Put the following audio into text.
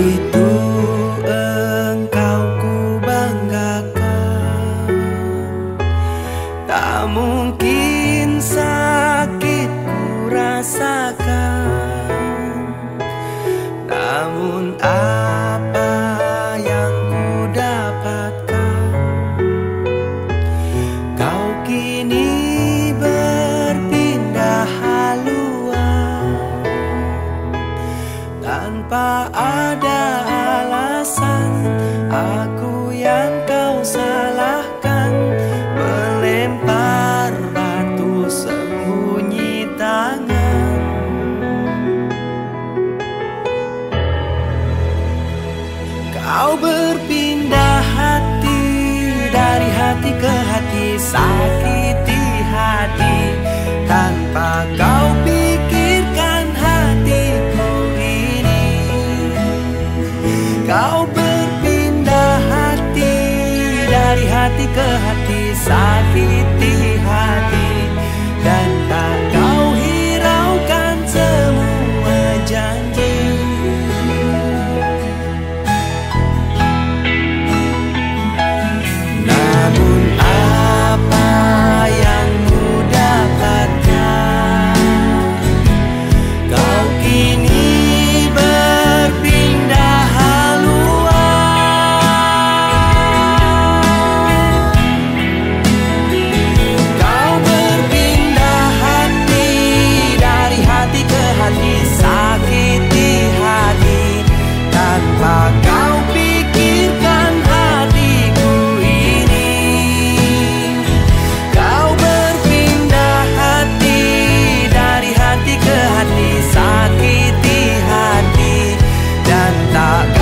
Begitu engkau ku banggakan, tak mungkin sakit ku rasakan. Namun apa yang ku dapatkan, kau kini berpindah haluan tanpa ada alasan. Aku yang kau salahkan, melempar batu sembunyi tangan. Kau berpindah hati, dari hati ke hati, sakiti hati tanpa kau pikirkan hatiku ini. Kau berpindah hati, dari hati ke hati, sakiti hati, dan tak kau hiraukan semua janji. Namun apa yang ku dapatkan, kau kini berpindah haluan. Kau berpindah hati, dari hati ke hati, sakiti hati tanpa kau pikirkan hatiku ini. Kau berpindah hati, dari hati ke hati, sakiti hati, dan tak